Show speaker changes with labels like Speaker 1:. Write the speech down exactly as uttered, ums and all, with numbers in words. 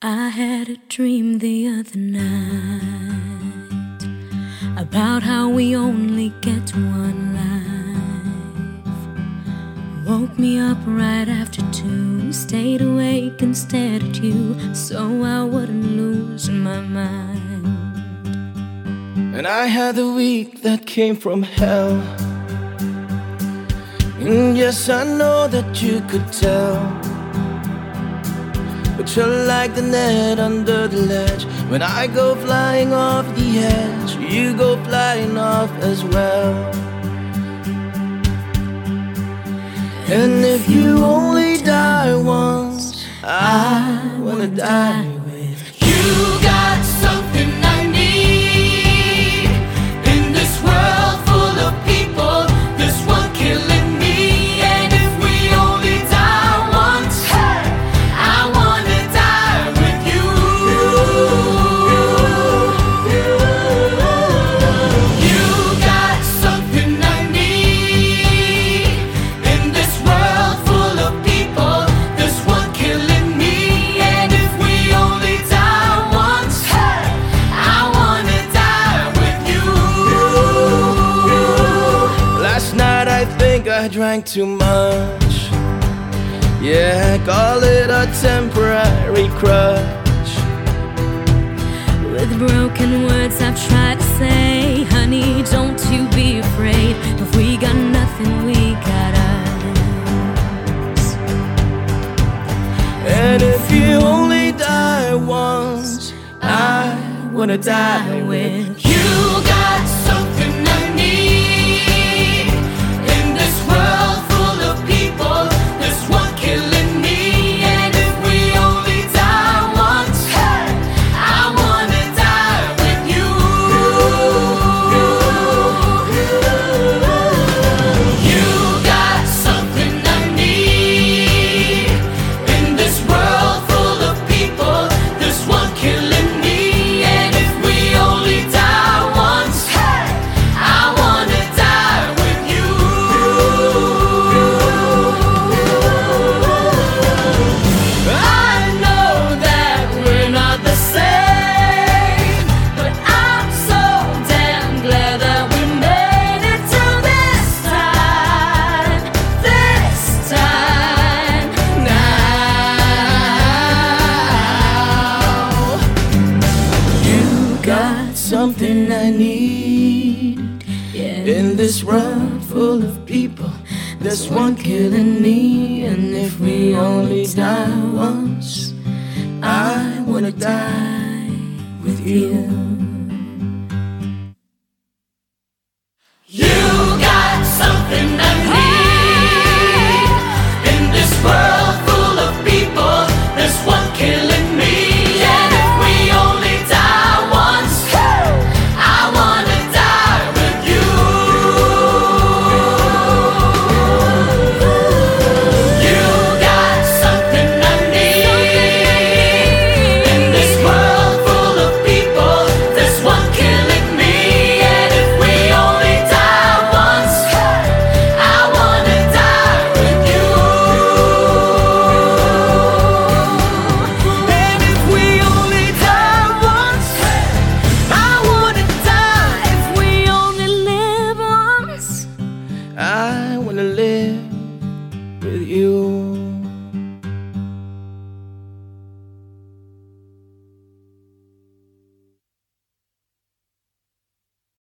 Speaker 1: I had a dream the other night about how we only get one life. Woke me up right after two, stayed awake and stared at you so I wouldn't lose my mind.
Speaker 2: And I had a week that came from hell. And yes, I know that you could tell, but you're like the net under the ledge. When I go flying off the edge, you go flying off as well. And if you only die once, I wanna die with you. Got something I need in this world full of people. This one killing me. And if we only die once, hey, I wanna die with you. You got something I need in this world full of people. This one killing me. And if we only die once, hey, I wanna die with you. Last night I think I drank too much. Yeah, call it a temporary crush.
Speaker 1: With broken words I've tried to say, honey, don't you be afraid. If we got nothing, we got us.
Speaker 2: And if you only die once, I wanna die with you. Got something I need in this world full of people. This one killing me. And if we only die once, hey, I wanna die with you. You got something I need in this world full of people. This one killing me. And if we only die once, hey, I wanna die with you. I know that we're not the same, but I'm so damn glad that we made it to this time, this time now. You got something I need in this world full of people. There's one killing me. And if we only die once, I wanna die with you.